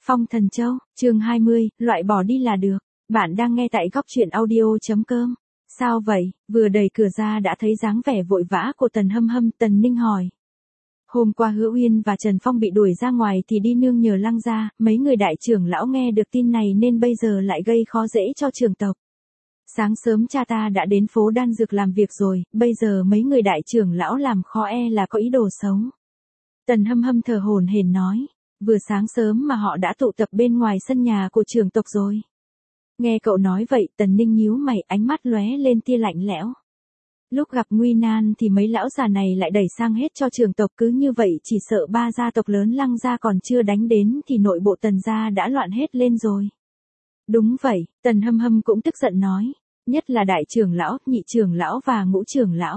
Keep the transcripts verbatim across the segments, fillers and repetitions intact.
Phong Thần Châu, chương hai mươi, loại bỏ đi là được. Bạn đang nghe tại góc truyện audio.com. Sao vậy? Vừa đẩy cửa ra đã thấy dáng vẻ vội vã của Tần Hâm Hâm. Tần Ninh hỏi. Hôm qua Hứa Uyên và Trần Phong bị đuổi ra ngoài thì đi nương nhờ Lăng gia, mấy người đại trưởng lão nghe được tin này nên bây giờ lại gây khó dễ cho trưởng tộc. Sáng sớm cha ta đã đến phố đan dược làm việc rồi, bây giờ mấy người đại trưởng lão làm khó e là có ý đồ xấu. Tần Hâm Hâm thở hổn hển nói. Vừa sáng sớm mà họ đã tụ tập bên ngoài sân nhà của trưởng tộc rồi. Nghe cậu nói vậy, Tần Ninh nhíu mày, ánh mắt lóe lên tia lạnh lẽo. Lúc gặp nguy nan thì mấy lão già này lại đẩy sang hết cho trưởng tộc, cứ như vậy chỉ sợ ba gia tộc lớn Lăng gia còn chưa đánh đến thì nội bộ Tần gia đã loạn hết lên rồi. Đúng vậy, Tần Hâm Hâm cũng tức giận nói, nhất là đại trưởng lão, nhị trưởng lão và ngũ trưởng lão.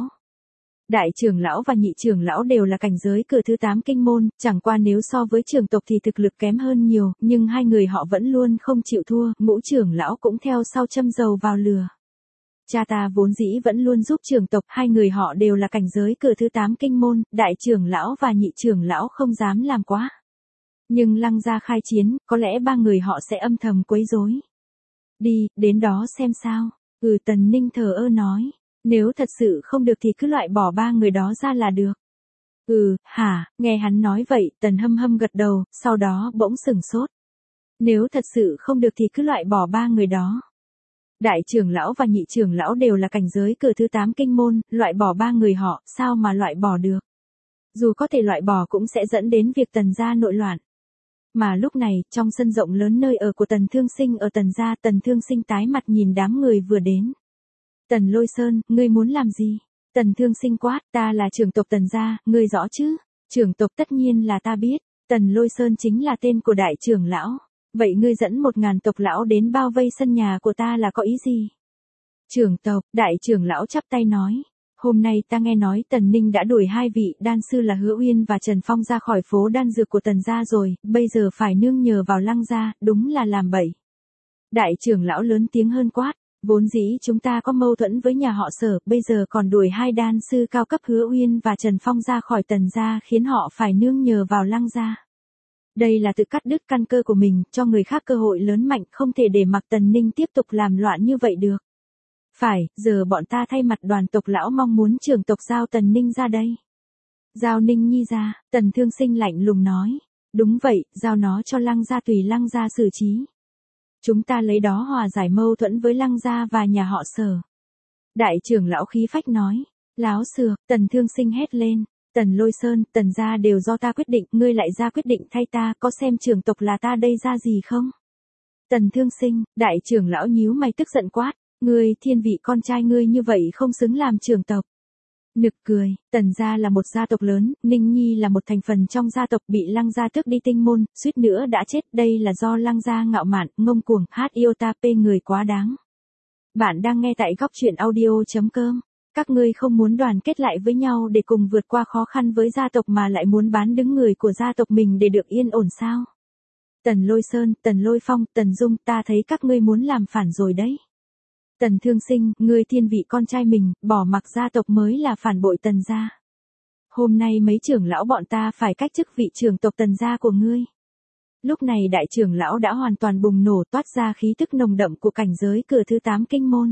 Đại trưởng lão và nhị trưởng lão đều là cảnh giới cửa thứ tám kinh môn, chẳng qua nếu so với trưởng tộc thì thực lực kém hơn nhiều, nhưng hai người họ vẫn luôn không chịu thua, ngũ trưởng lão cũng theo sau châm dầu vào lửa. Cha ta vốn dĩ vẫn luôn giúp trưởng tộc, hai người họ đều là cảnh giới cửa thứ tám kinh môn, đại trưởng lão và nhị trưởng lão không dám làm quá. Nhưng Lăng gia khai chiến, có lẽ ba người họ sẽ âm thầm quấy rối. Đi, đến đó xem sao. Ừ, Tần Ninh thờ ơ nói. Nếu thật sự không được thì cứ loại bỏ ba người đó ra là được. Ừ, hả, nghe hắn nói vậy, Tần Hâm Hâm gật đầu, sau đó bỗng sửng sốt. Nếu thật sự không được thì cứ loại bỏ ba người đó. Đại trưởng lão và nhị trưởng lão đều là cảnh giới cửa thứ tám kinh môn, loại bỏ ba người họ, sao mà loại bỏ được. Dù có thể loại bỏ cũng sẽ dẫn đến việc Tần gia nội loạn. Mà lúc này, trong sân rộng lớn nơi ở của Tần Thương Sinh ở Tần gia, Tần Thương Sinh tái mặt nhìn đám người vừa đến. Tần Lôi Sơn, ngươi muốn làm gì? Tần Thương Sinh quát, ta là trưởng tộc Tần gia, ngươi rõ chứ? Trưởng tộc tất nhiên là ta biết, Tần Lôi Sơn chính là tên của đại trưởng lão. Vậy ngươi dẫn một ngàn tộc lão đến bao vây sân nhà của ta là có ý gì? Trưởng tộc, đại trưởng lão chắp tay nói. Hôm nay ta nghe nói Tần Ninh đã đuổi hai vị đan sư là Hứa Uyên và Trần Phong ra khỏi phố đan dược của Tần gia rồi, bây giờ phải nương nhờ vào Lăng gia, đúng là làm bậy. Đại trưởng lão lớn tiếng hơn quát. Vốn dĩ chúng ta có mâu thuẫn với nhà họ Sở, bây giờ còn đuổi hai đan sư cao cấp Hứa Uyên và Trần Phong ra khỏi Tần gia khiến họ phải nương nhờ vào Lăng gia. Đây là tự cắt đứt căn cơ của mình, cho người khác cơ hội lớn mạnh, không thể để mặc Tần Ninh tiếp tục làm loạn như vậy được. Phải, giờ bọn ta thay mặt đoàn tộc lão mong muốn trưởng tộc giao Tần Ninh ra đây. Giao Ninh Nhi ra, Tần Thương Sinh lạnh lùng nói. Đúng vậy, giao nó cho Lăng gia tùy Lăng gia xử trí. Chúng ta lấy đó hòa giải mâu thuẫn với Lăng gia và nhà họ Sở. Đại trưởng lão khí phách nói. Láo xược, Tần Thương Sinh hét lên. Tần Lôi Sơn, Tần gia đều do ta quyết định, ngươi lại ra quyết định thay ta, có xem trưởng tộc là ta đây ra gì không? Tần Thương Sinh, đại trưởng lão nhíu mày tức giận quát. Ngươi, thiên vị con trai ngươi như vậy không xứng làm trưởng tộc. Nực cười, Tần gia là một gia tộc lớn, Ninh Nhi là một thành phần trong gia tộc bị Lăng gia tước đi tinh môn, suýt nữa đã chết, đây là do Lăng gia ngạo mạn, ngông cuồng, hát iota pê người quá đáng. Bạn đang nghe tại góc truyện audio.com. Các ngươi không muốn đoàn kết lại với nhau để cùng vượt qua khó khăn với gia tộc mà lại muốn bán đứng người của gia tộc mình để được yên ổn sao? Tần Lôi Sơn, Tần Lôi Phong, Tần Dung, ta thấy các ngươi muốn làm phản rồi đấy. Tần Thương Sinh, ngươi thiên vị con trai mình, bỏ mặc gia tộc mới là phản bội Tần gia. Hôm nay mấy trưởng lão bọn ta phải cách chức vị trưởng tộc Tần gia của ngươi. Lúc này đại trưởng lão đã hoàn toàn bùng nổ, toát ra khí tức nồng đậm của cảnh giới cửa thứ tám kinh môn.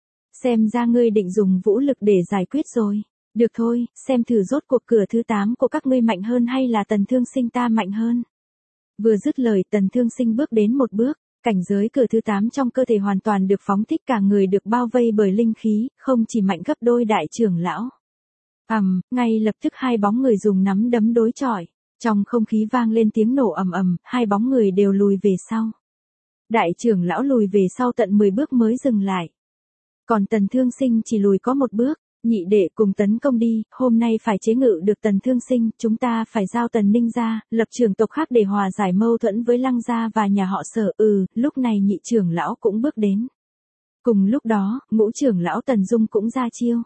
Xem ra ngươi định dùng vũ lực để giải quyết rồi. Được thôi, xem thử rốt cuộc cửa thứ tám của các ngươi mạnh hơn hay là Tần Thương Sinh ta mạnh hơn. Vừa dứt lời, Tần Thương Sinh bước đến một bước. Cảnh giới cửa thứ tám trong cơ thể hoàn toàn được phóng thích, cả người được bao vây bởi linh khí, không chỉ mạnh gấp đôi đại trưởng lão. Ầm, um, ngay lập tức hai bóng người dùng nắm đấm đối chọi. Trong không khí vang lên tiếng nổ ầm ầm, hai bóng người đều lùi về sau. Đại trưởng lão lùi về sau tận mười bước mới dừng lại. Còn Tần Thương Sinh chỉ lùi có một bước. Nhị đệ cùng tấn công đi, hôm nay phải chế ngự được Tần Thương Sinh, chúng ta phải giao Tần Ninh ra, lập trưởng tộc khác để hòa giải mâu thuẫn với Lăng gia và nhà họ Sở. Ừ, lúc này nhị trưởng lão cũng bước đến. Cùng lúc đó, ngũ trưởng lão Tần Dung cũng ra chiêu.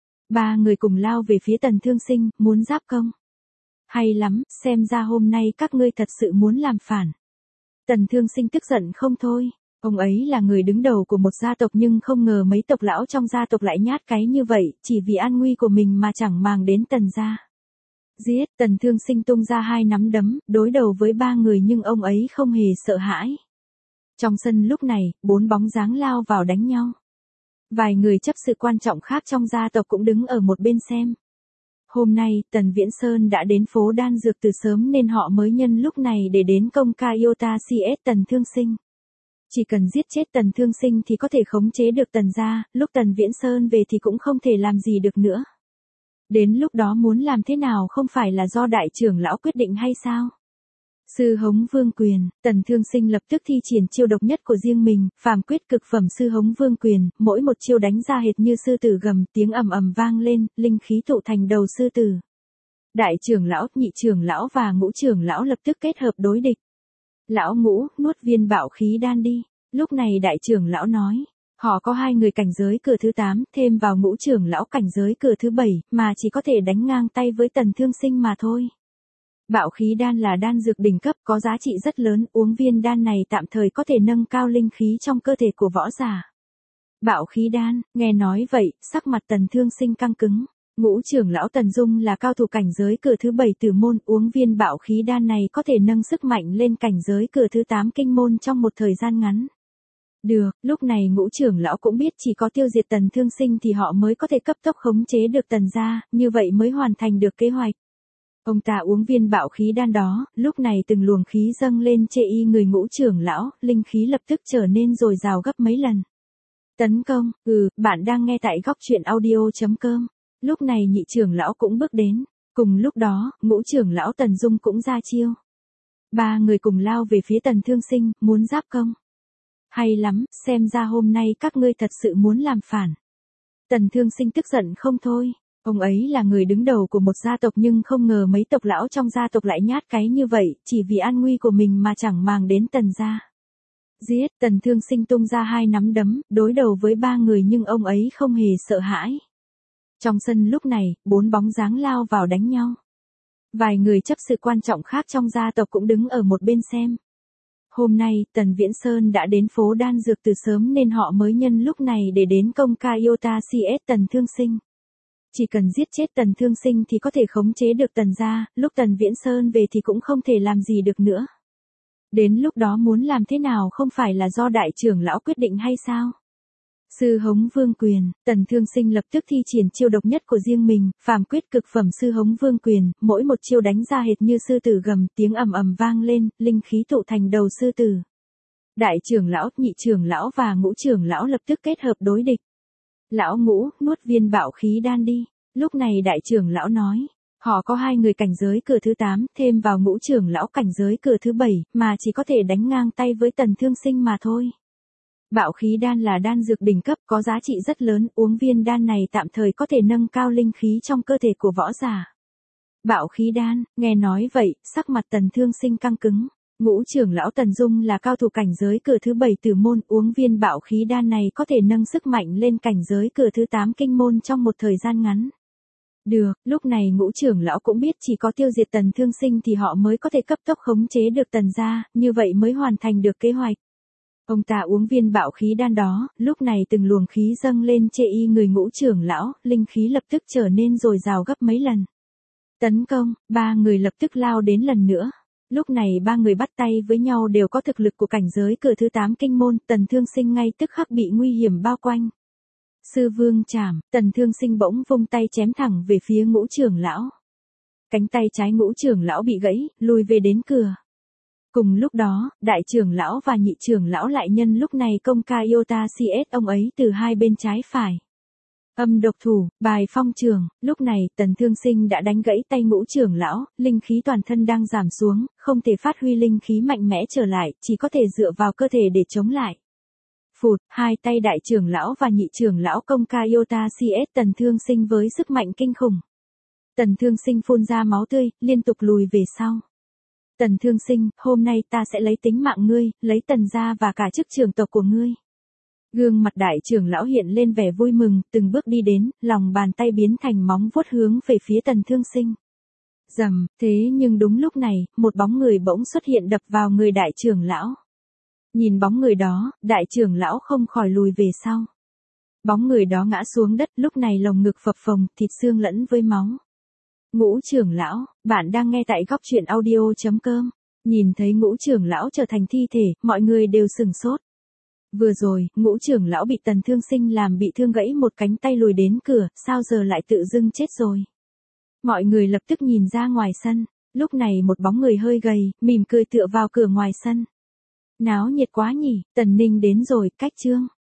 Ba người cùng lao về phía Tần Thương Sinh, muốn giáp công. Hay lắm, xem ra hôm nay các ngươi thật sự muốn làm phản. Tần Thương Sinh tức giận không thôi. Ông ấy là người đứng đầu của một gia tộc nhưng không ngờ mấy tộc lão trong gia tộc lại nhát cái như vậy, chỉ vì an nguy của mình mà chẳng màng đến Tần gia. Giết, Tần Thương Sinh tung ra hai nắm đấm, đối đầu với ba người nhưng ông ấy không hề sợ hãi. Trong sân lúc này, bốn bóng dáng lao vào đánh nhau. Vài người chấp sự quan trọng khác trong gia tộc cũng đứng ở một bên xem. Hôm nay, Tần Viễn Sơn đã đến phố đan dược từ sớm nên họ mới nhân lúc này để đến công ca Iota xê ét Tần Thương Sinh. Chỉ cần giết chết Tần Thương Sinh thì có thể khống chế được Tần gia, lúc Tần Viễn Sơn về thì cũng không thể làm gì được nữa. Đến lúc đó muốn làm thế nào không phải là do đại trưởng lão quyết định hay sao? Sư hống vương quyền, Tần Thương Sinh lập tức thi triển chiêu độc nhất của riêng mình, phàm quyết cực phẩm sư hống vương quyền, mỗi một chiêu đánh ra hệt như sư tử gầm, tiếng ầm ầm vang lên, linh khí tụ thành đầu sư tử. Đại trưởng lão, nhị trưởng lão và ngũ trưởng lão lập tức kết hợp đối địch. Lão ngũ, nuốt viên bạo khí đan đi. Lúc này đại trưởng lão nói, họ có hai người cảnh giới cửa thứ tám, thêm vào ngũ trưởng lão cảnh giới cửa thứ bảy, mà chỉ có thể đánh ngang tay với Tần Thương Sinh mà thôi. Bạo khí đan là đan dược đỉnh cấp có giá trị rất lớn, uống viên đan này tạm thời có thể nâng cao linh khí trong cơ thể của võ giả. Bạo khí đan, nghe nói vậy, sắc mặt Tần Thương Sinh căng cứng. Ngũ trưởng lão Tần Dung là cao thủ cảnh giới cửa thứ bảy tử môn, uống viên bạo khí đan này có thể nâng sức mạnh lên cảnh giới cửa thứ tám kinh môn trong một thời gian ngắn. Được, lúc này ngũ trưởng lão cũng biết chỉ có tiêu diệt Tần Thương Sinh thì họ mới có thể cấp tốc khống chế được Tần gia, như vậy mới hoàn thành được kế hoạch. Ông ta uống viên bạo khí đan đó, lúc này từng luồng khí dâng lên chê y người ngũ trưởng lão, linh khí lập tức trở nên dồi dào gấp mấy lần. Tấn công, ừ, bạn đang nghe tại góc truyện audio chấm com. Lúc này nhị trưởng lão cũng bước đến, cùng lúc đó, ngũ trưởng lão Tần Dung cũng ra chiêu. Ba người cùng lao về phía Tần Thương Sinh, muốn giáp công. Hay lắm, xem ra hôm nay các ngươi thật sự muốn làm phản. Tần Thương Sinh tức giận không thôi. Ông ấy là người đứng đầu của một gia tộc nhưng không ngờ mấy tộc lão trong gia tộc lại nhát cái như vậy, chỉ vì an nguy của mình mà chẳng màng đến Tần gia. Giết, Tần Thương Sinh tung ra hai nắm đấm, đối đầu với ba người nhưng ông ấy không hề sợ hãi. Trong sân lúc này, bốn bóng dáng lao vào đánh nhau. Vài người chấp sự quan trọng khác trong gia tộc cũng đứng ở một bên xem. Hôm nay, Tần Viễn Sơn đã đến phố đan dược từ sớm nên họ mới nhân lúc này để đến công ca Iota xê ét Tần Thương Sinh. Chỉ cần giết chết Tần Thương Sinh thì có thể khống chế được Tần gia, lúc Tần Viễn Sơn về thì cũng không thể làm gì được nữa. Đến lúc đó muốn làm thế nào không phải là do đại trưởng lão quyết định hay sao? Sư hống vương quyền, Tần Thương Sinh lập tức thi triển chiêu độc nhất của riêng mình, phàm quyết cực phẩm sư hống vương quyền, mỗi một chiêu đánh ra hệt như sư tử gầm, tiếng ầm ầm vang lên, linh khí tụ thành đầu sư tử. Đại trưởng lão, nhị trưởng lão và ngũ trưởng lão lập tức kết hợp đối địch. Lão ngũ, nuốt viên bạo khí đan đi. Lúc này đại trưởng lão nói, họ có hai người cảnh giới cửa thứ tám, thêm vào ngũ trưởng lão cảnh giới cửa thứ bảy, mà chỉ có thể đánh ngang tay với Tần Thương Sinh mà thôi. Bạo khí đan là đan dược đỉnh cấp có giá trị rất lớn, uống viên đan này tạm thời có thể nâng cao linh khí trong cơ thể của võ giả. Bạo khí đan, nghe nói vậy, sắc mặt Tần Thương Sinh căng cứng. Ngũ trưởng lão Tần Dung là cao thủ cảnh giới cửa thứ bảy tử môn, uống viên bạo khí đan này có thể nâng sức mạnh lên cảnh giới cửa thứ tám kinh môn trong một thời gian ngắn. Được, lúc này ngũ trưởng lão cũng biết chỉ có tiêu diệt Tần Thương Sinh thì họ mới có thể cấp tốc khống chế được Tần gia, như vậy mới hoàn thành được kế hoạch. Ông ta uống viên bạo khí đan đó, lúc này từng luồng khí dâng lên chê y người ngũ trưởng lão, linh khí lập tức trở nên dồi dào gấp mấy lần. Tấn công, ba người lập tức lao đến lần nữa. Lúc này ba người bắt tay với nhau đều có thực lực của cảnh giới cửa thứ tám kinh môn, Tần Thương Sinh ngay tức khắc bị nguy hiểm bao quanh. Sư vương chảm, Tần Thương Sinh bỗng vung tay chém thẳng về phía ngũ trưởng lão. Cánh tay trái ngũ trưởng lão bị gãy, lùi về đến cửa. Cùng lúc đó, đại trưởng lão và nhị trưởng lão lại nhân lúc này công ca Iota xê ét ông ấy từ hai bên trái phải. Âm độc thủ, bài phong trường, lúc này Tần Thương Sinh đã đánh gãy tay ngũ trưởng lão, linh khí toàn thân đang giảm xuống, không thể phát huy linh khí mạnh mẽ trở lại, chỉ có thể dựa vào cơ thể để chống lại. Phụt, hai tay đại trưởng lão và nhị trưởng lão công ca Iota xê ét Tần Thương Sinh với sức mạnh kinh khủng. Tần Thương Sinh phun ra máu tươi, liên tục lùi về sau. Tần Thương Sinh, hôm nay ta sẽ lấy tính mạng ngươi, lấy Tần gia và cả chức trưởng tộc của ngươi. Gương mặt đại trưởng lão hiện lên vẻ vui mừng, từng bước đi đến, lòng bàn tay biến thành móng vuốt hướng về phía Tần Thương Sinh. Rầm, thế nhưng đúng lúc này, một bóng người bỗng xuất hiện đập vào người đại trưởng lão. Nhìn bóng người đó, đại trưởng lão không khỏi lùi về sau. Bóng người đó ngã xuống đất, lúc này lồng ngực phập phồng, thịt xương lẫn với máu. Ngũ trưởng lão, bạn đang nghe tại góc chuyện audio chấm com. Nhìn thấy ngũ trưởng lão trở thành thi thể, mọi người đều sừng sốt. Vừa rồi, ngũ trưởng lão bị Tần Thương Sinh làm bị thương gãy một cánh tay lùi đến cửa, sao giờ lại tự dưng chết rồi. Mọi người lập tức nhìn ra ngoài sân, lúc này một bóng người hơi gầy, mỉm cười tựa vào cửa ngoài sân. Náo nhiệt quá nhỉ, Tần Ninh đến rồi, cách Trương.